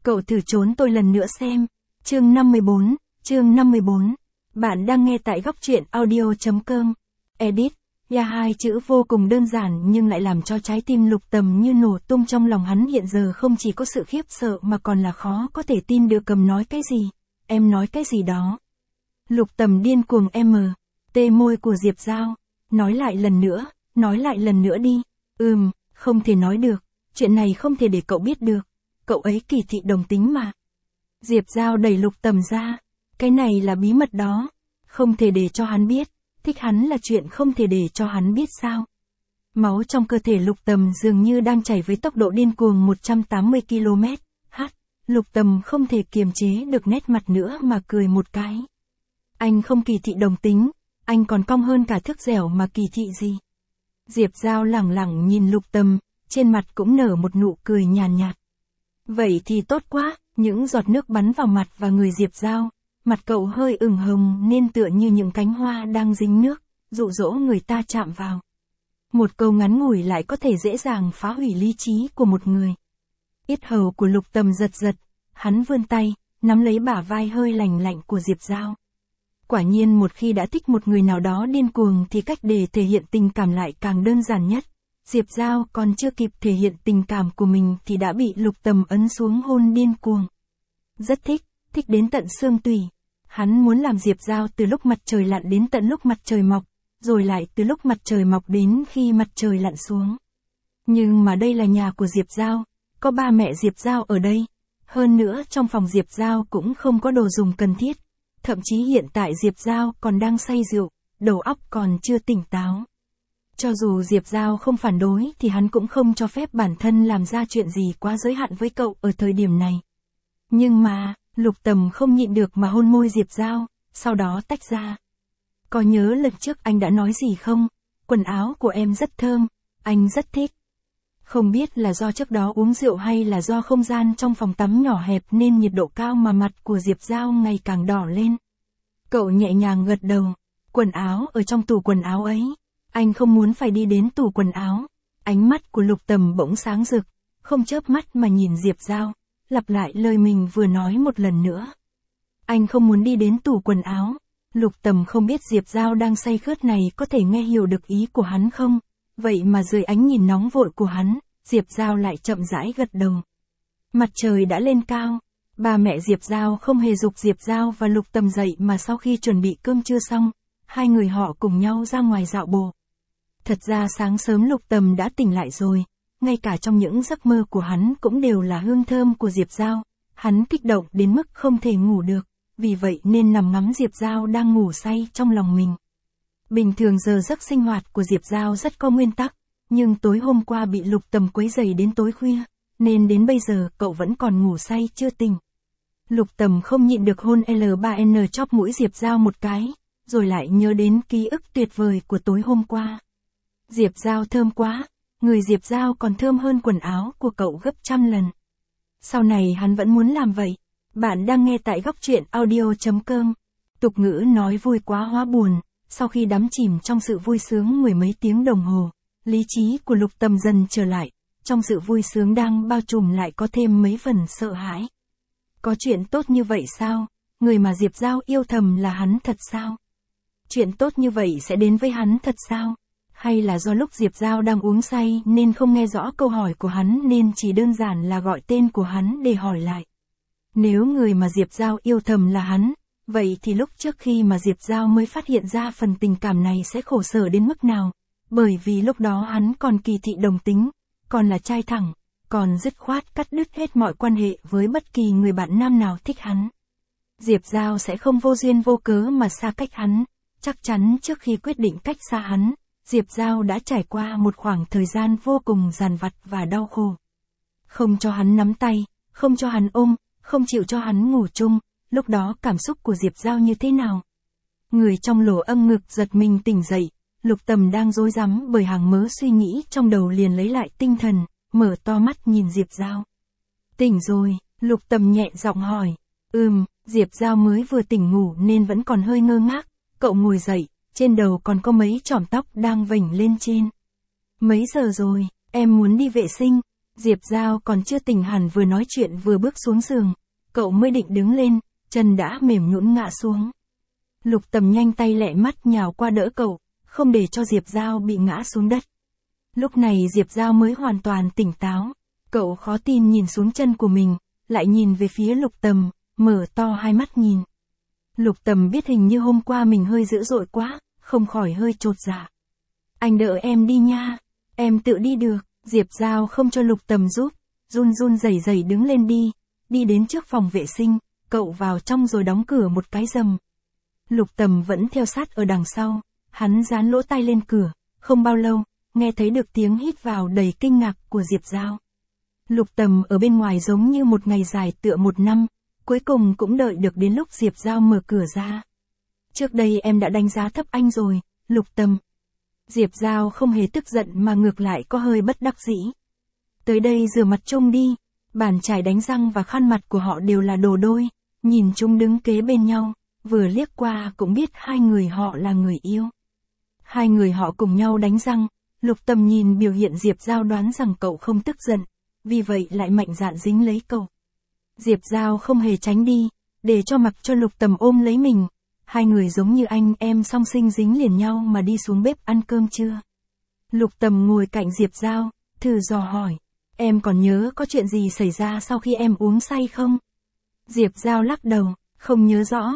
Cậu thử trốn tôi lần nữa xem. Chương 54. Bạn đang nghe tại góc truyện audio.com. Edit. Hai chữ vô cùng đơn giản nhưng lại làm cho trái tim Lục Tầm như nổ tung trong lòng hắn. Hiện giờ không chỉ có sự khiếp sợ mà còn là khó có thể tin được. Cầm nói cái gì? Em nói cái gì đó? Lục Tầm điên cuồng tê môi của Diệp Giao. Nói lại lần nữa đi. Không thể nói được. Chuyện này không thể để cậu biết được. Cậu ấy kỳ thị đồng tính mà. Diệp Giao đẩy Lục Tầm ra. Cái này là bí mật đó. Không thể để cho hắn biết. Thích hắn là chuyện không thể để cho hắn biết sao. Máu trong cơ thể Lục Tầm dường như đang chảy với tốc độ điên cuồng 180 km/h. Lục Tầm không thể kiềm chế được nét mặt nữa mà cười một cái. Anh không kỳ thị đồng tính. Anh còn cong hơn cả thước dẻo mà kỳ thị gì. Diệp Giao lẳng lặng nhìn Lục Tầm. Trên mặt cũng nở một nụ cười nhàn nhạt. Vậy thì tốt quá. Những giọt nước bắn vào mặt và người Diệp Giao. Mặt cậu hơi ửng hồng nên tựa như những cánh hoa đang dính nước, dụ dỗ người ta chạm vào. Một câu ngắn ngủi lại có thể dễ dàng phá hủy lý trí của một người. Yết hầu của Lục Tầm giật giật, hắn vươn tay, nắm lấy bả vai hơi lành lạnh của Diệp Giao. Quả nhiên một khi đã thích một người nào đó điên cuồng thì cách để thể hiện tình cảm lại càng đơn giản nhất. Diệp Giao còn chưa kịp thể hiện tình cảm của mình thì đã bị Lục Tầm ấn xuống hôn điên cuồng. Rất thích đến tận xương tủy. Hắn muốn làm Diệp Giao từ lúc mặt trời lặn đến tận lúc mặt trời mọc, rồi lại từ lúc mặt trời mọc đến khi mặt trời lặn xuống. Nhưng mà đây là nhà của Diệp Giao, có ba mẹ Diệp Giao ở đây. Hơn nữa trong phòng Diệp Giao cũng không có đồ dùng cần thiết. Thậm chí hiện tại Diệp Giao còn đang say rượu, đầu óc còn chưa tỉnh táo. Cho dù Diệp Giao không phản đối thì hắn cũng không cho phép bản thân làm ra chuyện gì quá giới hạn với cậu ở thời điểm này. Nhưng mà, Lục Tầm không nhịn được mà hôn môi Diệp Giao, sau đó tách ra. Có nhớ lần trước anh đã nói gì không? Quần áo của em rất thơm, anh rất thích. Không biết là do trước đó uống rượu hay là do không gian trong phòng tắm nhỏ hẹp nên nhiệt độ cao mà mặt của Diệp Giao ngày càng đỏ lên. Cậu nhẹ nhàng gật đầu. Quần áo ở trong tủ quần áo ấy. Anh không muốn phải đi đến tủ quần áo. Ánh mắt của Lục Tầm bỗng sáng rực, không chớp mắt mà nhìn Diệp Giao, lặp lại lời mình vừa nói một lần nữa. Anh không muốn đi đến tủ quần áo. Lục Tầm không biết Diệp Giao đang say khướt này có thể nghe hiểu được ý của hắn không. Vậy mà dưới ánh nhìn nóng vội của hắn, Diệp Giao lại chậm rãi gật đầu. Mặt trời đã lên cao. Ba mẹ Diệp Giao không hề giục Diệp Giao và Lục Tầm dậy mà sau khi chuẩn bị cơm trưa xong, hai người họ cùng nhau ra ngoài dạo bộ. Thật ra sáng sớm Lục Tầm đã tỉnh lại rồi, ngay cả trong những giấc mơ của hắn cũng đều là hương thơm của Diệp Giao. Hắn kích động đến mức không thể ngủ được, vì vậy nên nằm ngắm Diệp Giao đang ngủ say trong lòng mình. Bình thường giờ giấc sinh hoạt của Diệp Giao rất có nguyên tắc, nhưng tối hôm qua bị Lục Tầm quấy rầy đến tối khuya, nên đến bây giờ cậu vẫn còn ngủ say chưa tỉnh. Lục Tầm không nhịn được hôn L3N chóp mũi Diệp Giao một cái, rồi lại nhớ đến ký ức tuyệt vời của tối hôm qua. Diệp Giao thơm quá, người Diệp Giao còn thơm hơn quần áo của cậu gấp trăm lần. Sau này hắn vẫn muốn làm vậy. Bạn đang nghe tại góc truyện audio.com. Tục ngữ nói vui quá hóa buồn. Sau khi đắm chìm trong sự vui sướng mười mấy tiếng đồng hồ, lý trí của Lục Tầm dần trở lại. Trong sự vui sướng đang bao trùm lại có thêm mấy phần sợ hãi. Có chuyện tốt như vậy sao? Người mà Diệp Giao yêu thầm là hắn thật sao? Chuyện tốt như vậy sẽ đến với hắn thật sao? Hay là do lúc Diệp Giao đang uống say nên không nghe rõ câu hỏi của hắn nên chỉ đơn giản là gọi tên của hắn để hỏi lại. Nếu người mà Diệp Giao yêu thầm là hắn, vậy thì lúc trước khi mà Diệp Giao mới phát hiện ra phần tình cảm này sẽ khổ sở đến mức nào, bởi vì lúc đó hắn còn kỳ thị đồng tính, còn là trai thẳng, còn dứt khoát cắt đứt hết mọi quan hệ với bất kỳ người bạn nam nào thích hắn. Diệp Giao sẽ không vô duyên vô cớ mà xa cách hắn, chắc chắn trước khi quyết định cách xa hắn, Diệp Giao đã trải qua một khoảng thời gian vô cùng dằn vặt và đau khổ. Không cho hắn nắm tay, không cho hắn ôm, không chịu cho hắn ngủ chung, lúc đó cảm xúc của Diệp Giao như thế nào? Người trong lỗ âm ngực giật mình tỉnh dậy, Lục Tầm đang rối rắm bởi hàng mớ suy nghĩ trong đầu liền lấy lại tinh thần, mở to mắt nhìn Diệp Giao. Tỉnh rồi, Lục Tầm nhẹ giọng hỏi. Diệp Giao mới vừa tỉnh ngủ nên vẫn còn hơi ngơ ngác, cậu ngồi dậy, trên đầu còn có mấy chỏm tóc đang vểnh lên trên. Mấy giờ rồi, em muốn đi vệ sinh. Diệp Giao còn chưa tỉnh hẳn vừa nói chuyện vừa bước xuống giường, cậu mới định đứng lên, chân đã mềm nhũn ngã xuống. Lục Tầm nhanh tay lẹ mắt nhào qua đỡ cậu, không để cho Diệp Giao bị ngã xuống đất. Lúc này Diệp Giao mới hoàn toàn tỉnh táo, cậu khó tin nhìn xuống chân của mình, lại nhìn về phía Lục Tầm, mở to hai mắt nhìn. Lục Tầm biết hình như hôm qua mình hơi dữ dội quá, không khỏi hơi chột dạ. Anh đỡ em đi nha, em tự đi được. Diệp Giao không cho Lục Tầm giúp, run run rẩy rẩy đứng lên đi đến trước phòng vệ sinh, cậu vào trong rồi đóng cửa một cái rầm. Lục Tầm vẫn theo sát ở đằng sau, hắn dán lỗ tai lên cửa, không bao lâu, nghe thấy được tiếng hít vào đầy kinh ngạc của Diệp Giao. Lục Tầm ở bên ngoài giống như một ngày dài tựa một năm, cuối cùng cũng đợi được đến lúc Diệp Giao mở cửa ra. Trước đây em đã đánh giá thấp anh rồi, Lục Tầm. Diệp Giao không hề tức giận mà ngược lại có hơi bất đắc dĩ. Tới đây rửa mặt chung đi, bàn chải đánh răng và khăn mặt của họ đều là đồ đôi, nhìn chúng đứng kế bên nhau, vừa liếc qua cũng biết hai người họ là người yêu. Hai người họ cùng nhau đánh răng, Lục Tầm nhìn biểu hiện Diệp Giao đoán rằng cậu không tức giận, vì vậy lại mạnh dạn dính lấy cậu. Diệp Giao không hề tránh đi, để cho mặc cho Lục Tầm ôm lấy mình. Hai người giống như anh em song sinh dính liền nhau mà đi xuống bếp ăn cơm trưa. Lục Tầm ngồi cạnh Diệp Giao, thử dò hỏi, em còn nhớ có chuyện gì xảy ra sau khi em uống say không? Diệp Giao lắc đầu, không nhớ rõ.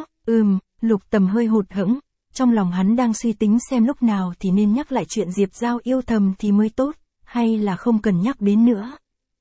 Lục Tầm hơi hụt hẫng, trong lòng hắn đang suy tính xem lúc nào thì nên nhắc lại chuyện Diệp Giao yêu thầm thì mới tốt, hay là không cần nhắc đến nữa.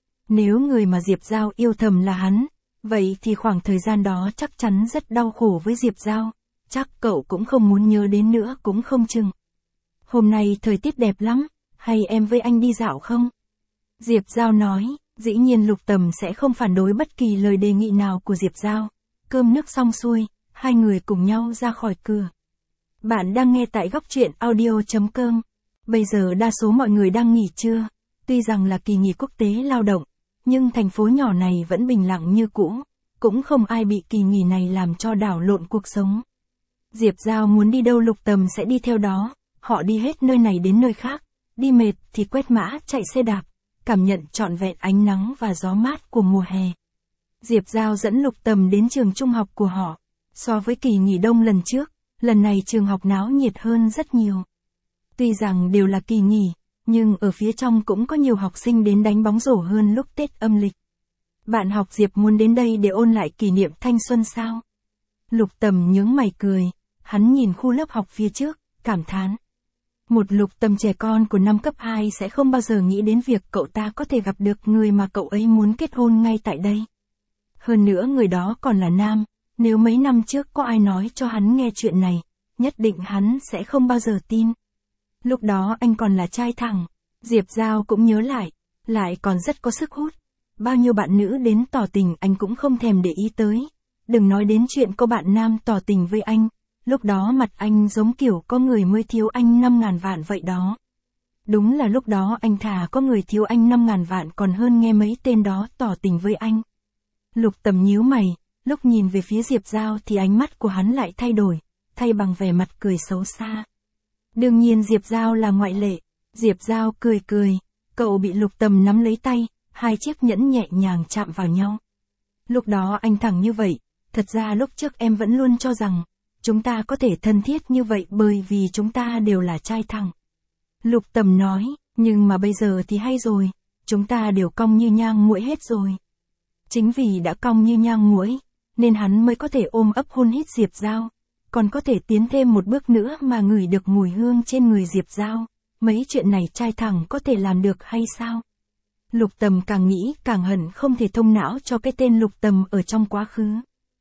Nếu người mà Diệp Giao yêu thầm là hắn, vậy thì khoảng thời gian đó chắc chắn rất đau khổ với Diệp Giao. Chắc cậu cũng không muốn nhớ đến nữa cũng không chừng. Hôm nay thời tiết đẹp lắm, hay em với anh đi dạo không? Diệp Giao nói, dĩ nhiên Lục Tầm sẽ không phản đối bất kỳ lời đề nghị nào của Diệp Giao. Cơm nước xong xuôi, hai người cùng nhau ra khỏi cửa. Bạn đang nghe tại góc truyện audio.com. Bây giờ đa số mọi người đang nghỉ trưa, tuy rằng là kỳ nghỉ quốc tế lao động, nhưng thành phố nhỏ này vẫn bình lặng như cũ, cũng không ai bị kỳ nghỉ này làm cho đảo lộn cuộc sống. Diệp Giao muốn đi đâu Lục Tầm sẽ đi theo đó, họ đi hết nơi này đến nơi khác, đi mệt thì quét mã chạy xe đạp, cảm nhận trọn vẹn ánh nắng và gió mát của mùa hè. Diệp Giao dẫn Lục Tầm đến trường trung học của họ, so với kỳ nghỉ đông lần trước, lần này trường học náo nhiệt hơn rất nhiều. Tuy rằng đều là kỳ nghỉ, nhưng ở phía trong cũng có nhiều học sinh đến đánh bóng rổ hơn lúc Tết âm lịch. Bạn học Diệp muốn đến đây để ôn lại kỷ niệm thanh xuân sao? Lục Tầm nhướng mày cười. Hắn nhìn khu lớp học phía trước, cảm thán. Một Lục Tầm trẻ con của năm cấp 2 sẽ không bao giờ nghĩ đến việc cậu ta có thể gặp được người mà cậu ấy muốn kết hôn ngay tại đây. Hơn nữa người đó còn là nam, nếu mấy năm trước có ai nói cho hắn nghe chuyện này, nhất định hắn sẽ không bao giờ tin. Lúc đó anh còn là trai thẳng, Diệp Giao cũng nhớ lại còn rất có sức hút. Bao nhiêu bạn nữ đến tỏ tình anh cũng không thèm để ý tới. Đừng nói đến chuyện có bạn nam tỏ tình với anh. Lúc đó mặt anh giống kiểu có người mới thiếu anh 5.000 vạn vậy đó. Đúng là lúc đó anh thà có người thiếu anh 5.000 vạn còn hơn nghe mấy tên đó tỏ tình với anh. Lục Tầm nhíu mày, lúc nhìn về phía Diệp Giao thì ánh mắt của hắn lại thay đổi, thay bằng vẻ mặt cười xấu xa. Đương nhiên Diệp Giao là ngoại lệ. Diệp Giao cười, cậu bị Lục Tầm nắm lấy tay, hai chiếc nhẫn nhẹ nhàng chạm vào nhau. Lúc đó anh thẳng như vậy, thật ra lúc trước em vẫn luôn cho rằng, chúng ta có thể thân thiết như vậy bởi vì chúng ta đều là trai thẳng. Lục Tầm nói, nhưng mà bây giờ thì hay rồi, chúng ta đều cong như nhang muỗi hết rồi. Chính vì đã cong như nhang muỗi, nên hắn mới có thể ôm ấp hôn hít Diệp Giao, còn có thể tiến thêm một bước nữa mà ngửi được mùi hương trên người Diệp Giao. Mấy chuyện này trai thẳng có thể làm được hay sao? Lục Tầm càng nghĩ càng hận không thể thông não cho cái tên Lục Tầm ở trong quá khứ.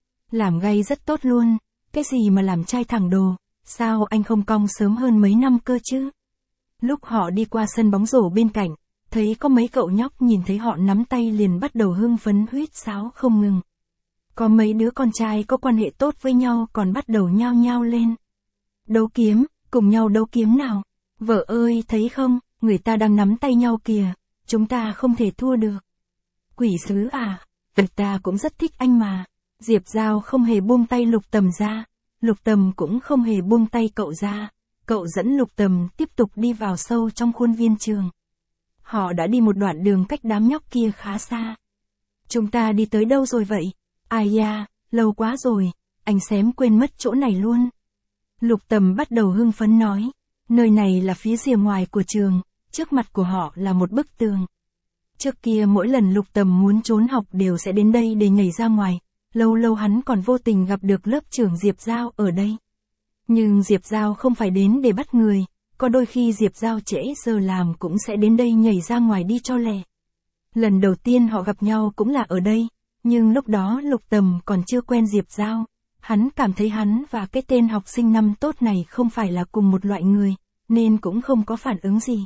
Làm gay rất tốt luôn, cái gì mà làm trai thẳng đồ, sao anh không cong sớm hơn mấy năm cơ chứ? Lúc họ đi qua sân bóng rổ bên cạnh, thấy có mấy cậu nhóc nhìn thấy họ nắm tay liền bắt đầu hưng phấn huýt sáo không ngừng. Có mấy đứa con trai có quan hệ tốt với nhau còn bắt đầu nhao nhao lên. Đấu kiếm, cùng nhau đấu kiếm nào. Vợ ơi thấy không, người ta đang nắm tay nhau kìa, chúng ta không thể thua được. Quỷ sứ à, ta cũng rất thích anh mà. Diệp Giao không hề buông tay Lục Tầm ra, Lục Tầm cũng không hề buông tay cậu ra. Cậu dẫn Lục Tầm tiếp tục đi vào sâu trong khuôn viên trường. Họ đã đi một đoạn đường cách đám nhóc kia khá xa. Chúng ta đi tới đâu rồi vậy? Ai da, lâu quá rồi, anh xém quên mất chỗ này luôn. Lục Tầm bắt đầu hưng phấn nói. Nơi này là phía rìa ngoài của trường, trước mặt của họ là một bức tường. Trước kia mỗi lần Lục Tầm muốn trốn học đều sẽ đến đây để nhảy ra ngoài, lâu lâu hắn còn vô tình gặp được lớp trưởng Diệp Giao ở đây. Nhưng Diệp Giao không phải đến để bắt người, có đôi khi Diệp Giao trễ giờ làm cũng sẽ đến đây nhảy ra ngoài đi cho lẹ. Lần đầu tiên họ gặp nhau cũng là ở đây, nhưng lúc đó Lục Tầm còn chưa quen Diệp Giao. Hắn cảm thấy hắn và cái tên học sinh năm tốt này không phải là cùng một loại người, nên cũng không có phản ứng gì.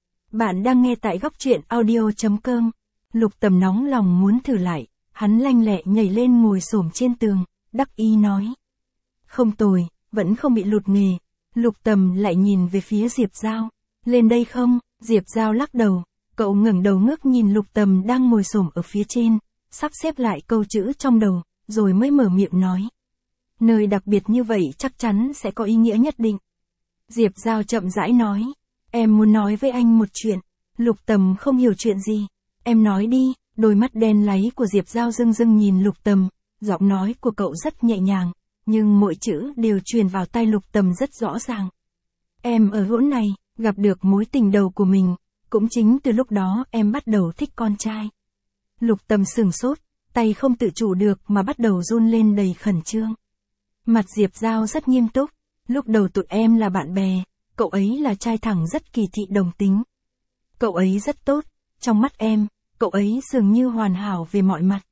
Bạn đang nghe tại góc truyện audio.com. Lục Tầm nóng lòng muốn thử lại, hắn lanh lẹ nhảy lên ngồi xổm trên tường, đắc ý nói. Không tồi, vẫn không bị lụt nghề. Lục Tầm lại nhìn về phía Diệp Giao. Lên đây không? Diệp Giao lắc đầu, cậu ngẩng đầu ngước nhìn Lục Tầm đang ngồi xổm ở phía trên, sắp xếp lại câu chữ trong đầu, rồi mới mở miệng nói. Nơi đặc biệt như vậy chắc chắn sẽ có ý nghĩa nhất định. Diệp Giao chậm rãi nói. Em muốn nói với anh một chuyện. Lục Tầm không hiểu chuyện gì. Em nói đi. Đôi mắt đen láy của Diệp Giao rưng rưng nhìn Lục Tầm. Giọng nói của cậu rất nhẹ nhàng, nhưng mỗi chữ đều truyền vào tai Lục Tầm rất rõ ràng. Em ở hỗn này, gặp được mối tình đầu của mình. Cũng chính từ lúc đó em bắt đầu thích con trai. Lục Tầm sửng sốt, tay không tự chủ được mà bắt đầu run lên đầy khẩn trương. Mặt Diệp Giao rất nghiêm túc. Lúc đầu tụi em là bạn bè, cậu ấy là trai thẳng rất kỳ thị đồng tính. Cậu ấy rất tốt, trong mắt em, cậu ấy dường như hoàn hảo về mọi mặt.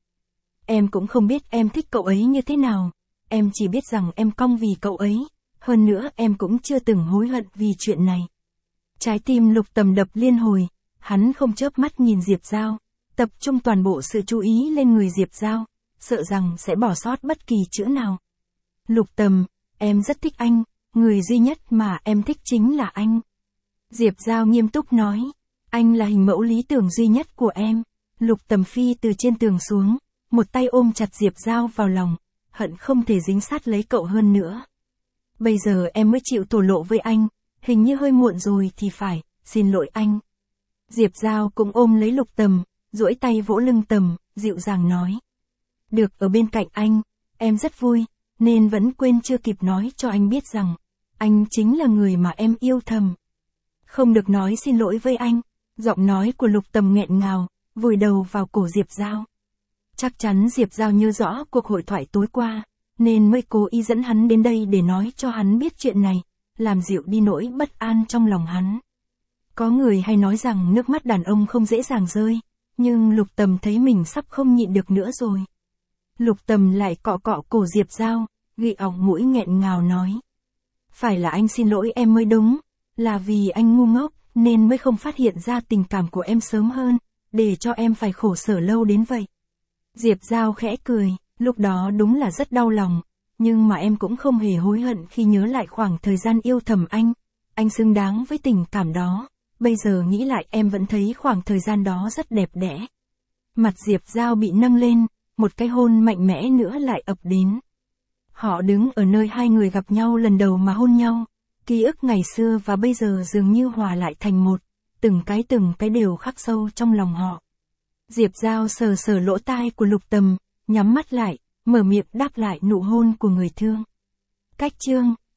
Em cũng không biết em thích cậu ấy như thế nào, em chỉ biết rằng em cong vì cậu ấy, hơn nữa em cũng chưa từng hối hận vì chuyện này. Trái tim Lục Tầm đập liên hồi, hắn không chớp mắt nhìn Diệp Giao, tập trung toàn bộ sự chú ý lên người Diệp Giao, sợ rằng sẽ bỏ sót bất kỳ chữ nào. Lục Tầm, em rất thích anh, người duy nhất mà em thích chính là anh. Diệp Giao nghiêm túc nói, anh là hình mẫu lý tưởng duy nhất của em. Lục Tầm phi từ trên tường xuống, một tay ôm chặt Diệp Giao vào lòng, hận không thể dính sát lấy cậu hơn nữa. Bây giờ em mới chịu thổ lộ với anh, hình như hơi muộn rồi thì phải, xin lỗi anh. Diệp Giao cũng ôm lấy Lục Tầm, duỗi tay vỗ lưng Tầm, dịu dàng nói. Được ở bên cạnh anh, em rất vui. Nên vẫn quên chưa kịp nói cho anh biết rằng, anh chính là người mà em yêu thầm. Không được nói xin lỗi với anh, giọng nói của Lục Tầm nghẹn ngào, vùi đầu vào cổ Diệp Giao. Chắc chắn Diệp Giao nhớ rõ cuộc hội thoại tối qua, nên mới cố ý dẫn hắn đến đây để nói cho hắn biết chuyện này, làm dịu đi nỗi bất an trong lòng hắn. Có người hay nói rằng nước mắt đàn ông không dễ dàng rơi, nhưng Lục Tầm thấy mình sắp không nhịn được nữa rồi. Lục Tầm lại cọ cọ cổ Diệp Giao, ghi ỏng mũi nghẹn ngào nói. Phải là anh xin lỗi em mới đúng, là vì anh ngu ngốc, nên mới không phát hiện ra tình cảm của em sớm hơn, để cho em phải khổ sở lâu đến vậy. Diệp Giao khẽ cười, lúc đó đúng là rất đau lòng, nhưng mà em cũng không hề hối hận khi nhớ lại khoảng thời gian yêu thầm anh xứng đáng với tình cảm đó, bây giờ nghĩ lại em vẫn thấy khoảng thời gian đó rất đẹp đẽ. Mặt Diệp Giao bị nâng lên, một cái hôn mạnh mẽ nữa lại ập đến. Họ đứng ở nơi hai người gặp nhau lần đầu mà hôn nhau, ký ức ngày xưa và bây giờ dường như hòa lại thành một, từng cái đều khắc sâu trong lòng họ. Diệp Giao sờ sờ lỗ tai của Lục Tầm, nhắm mắt lại, mở miệng đáp lại nụ hôn của người thương. Cách chương,